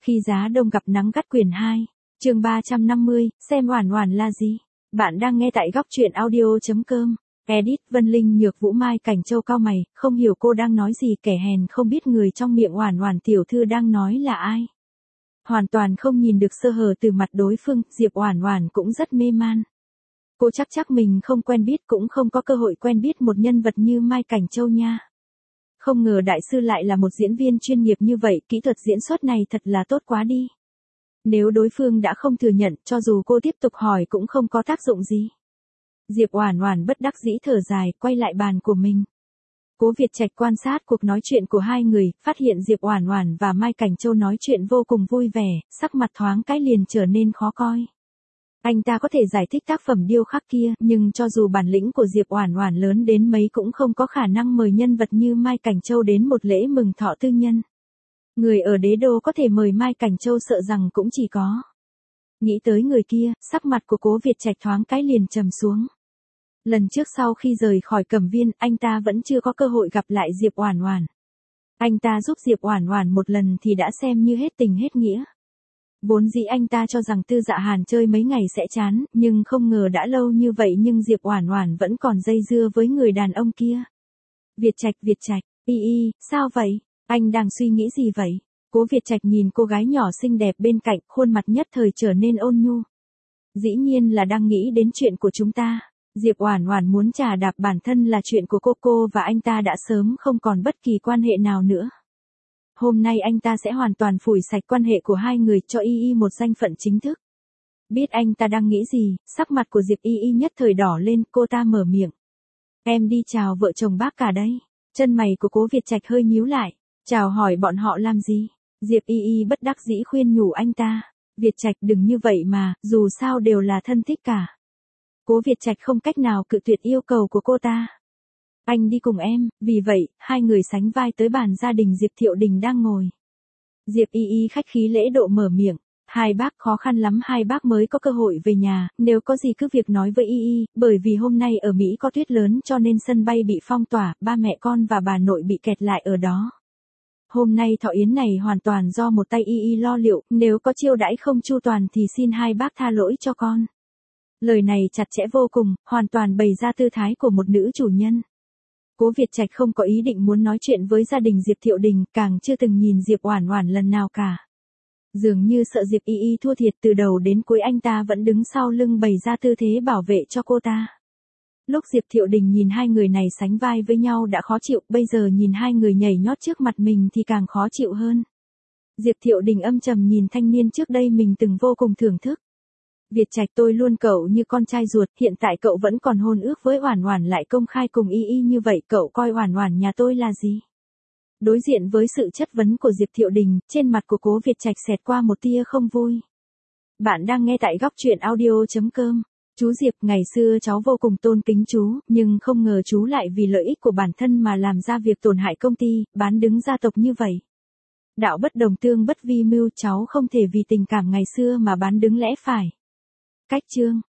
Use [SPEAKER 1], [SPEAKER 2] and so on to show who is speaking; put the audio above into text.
[SPEAKER 1] Khi giá đông gặp nắng gắt quyển 2, chương 350, xem Oản Oản là gì? Bạn đang nghe tại góc truyện audio.com. Edit Vân Linh Nhược Vũ Mai Cảnh Châu cau mày, không hiểu cô đang nói gì, kẻ hèn không biết người trong miệng Oản Oản tiểu thư đang nói là ai. Hoàn toàn không nhìn được sơ hở từ mặt đối phương, Diệp Oản Oản cũng rất mê man. Cô chắc mình không quen biết cũng không có cơ hội quen biết một nhân vật như Mai Cảnh Châu nha. Không ngờ đại sư lại là một diễn viên chuyên nghiệp như vậy, kỹ thuật diễn xuất này thật là tốt quá đi. Nếu đối phương đã không thừa nhận, cho dù cô tiếp tục hỏi cũng không có tác dụng gì. Diệp Oản Oản bất đắc dĩ thở dài, quay lại bàn của mình. Cố Việt Trạch quan sát cuộc nói chuyện của hai người, phát hiện Diệp Oản Oản và Mai Cảnh Châu nói chuyện vô cùng vui vẻ, sắc mặt thoáng cái liền trở nên khó coi. Anh ta có thể giải thích tác phẩm điêu khắc kia, nhưng cho dù bản lĩnh của Diệp Oản Oản lớn đến mấy cũng không có khả năng mời nhân vật như Mai Cảnh Châu đến một lễ mừng thọ tư nhân. Người ở đế đô có thể mời Mai Cảnh Châu sợ rằng cũng chỉ có. Nghĩ tới người kia, sắc mặt của Cố Việt Trạch thoáng cái liền trầm xuống. Lần trước sau khi rời khỏi Cẩm Viên, anh ta vẫn chưa có cơ hội gặp lại Diệp Oản Oản. Anh ta giúp Diệp Oản Oản một lần thì đã xem như hết tình hết nghĩa. Vốn dĩ anh ta cho rằng Tư Dạ Hàn chơi mấy ngày sẽ chán, nhưng không ngờ đã lâu như vậy nhưng Diệp Oản Oản vẫn còn dây dưa với người đàn ông kia. Việt Trạch, sao vậy? Anh đang suy nghĩ gì vậy? Cố Việt Trạch nhìn cô gái nhỏ xinh đẹp bên cạnh, khuôn mặt nhất thời trở nên ôn nhu. Dĩ nhiên là đang nghĩ đến chuyện của chúng ta. Diệp Oản Oản muốn trà đạp bản thân là chuyện của cô và anh ta đã sớm không còn bất kỳ quan hệ nào nữa. Hôm nay anh ta sẽ hoàn toàn phủi sạch quan hệ của hai người, cho một danh phận chính thức. Biết anh ta đang nghĩ gì, sắc mặt của Diệp nhất thời đỏ lên, cô ta mở miệng. Em đi chào vợ chồng bác cả đấy. Chân mày của Cố Việt Trạch hơi nhíu lại. Chào hỏi bọn họ làm gì? Diệp bất đắc dĩ khuyên nhủ anh ta. Việt Trạch đừng như vậy mà, dù sao đều là thân thích cả. Cố Việt Trạch không cách nào cự tuyệt yêu cầu của cô ta. Anh đi cùng em, vì vậy, hai người sánh vai tới bàn gia đình Diệp Thiệu Đình đang ngồi. Diệp khách khí lễ độ mở miệng. Hai bác khó khăn lắm hai bác mới có cơ hội về nhà, nếu có gì cứ việc nói với bởi vì hôm nay ở Mỹ có tuyết lớn cho nên sân bay bị phong tỏa, ba mẹ con và bà nội bị kẹt lại ở đó. Hôm nay thọ yến này hoàn toàn do một tay lo liệu, nếu có chiêu đãi không chu toàn thì xin hai bác tha lỗi cho con. Lời này chặt chẽ vô cùng, hoàn toàn bày ra tư thái của một nữ chủ nhân. Cố Việt Trạch không có ý định muốn nói chuyện với gia đình Diệp Thiệu Đình, càng chưa từng nhìn Diệp Oản Oản lần nào cả. Dường như sợ Diệp thua thiệt, từ đầu đến cuối anh ta vẫn đứng sau lưng bày ra tư thế bảo vệ cho cô ta. Lúc Diệp Thiệu Đình nhìn hai người này sánh vai với nhau đã khó chịu, bây giờ nhìn hai người nhảy nhót trước mặt mình thì càng khó chịu hơn. Diệp Thiệu Đình âm trầm nhìn thanh niên trước đây mình từng vô cùng thưởng thức. Việt Trạch, tôi luôn cậu như con trai ruột, hiện tại cậu vẫn còn hôn ước với Oản Oản lại công khai cùng như vậy, cậu coi Oản Oản nhà tôi là gì? Đối diện với sự chất vấn của Diệp Thiệu Đình, trên mặt của Cố Việt Trạch xẹt qua một tia không vui. Bạn đang nghe tại góc truyện audio.com. Chú Diệp, ngày xưa cháu vô cùng tôn kính chú, nhưng không ngờ chú lại vì lợi ích của bản thân mà làm ra việc tổn hại công ty, bán đứng gia tộc như vậy. Đạo bất đồng tương bất vi mưu, cháu không thể vì tình cảm ngày xưa mà bán đứng lẽ phải. Cách chương.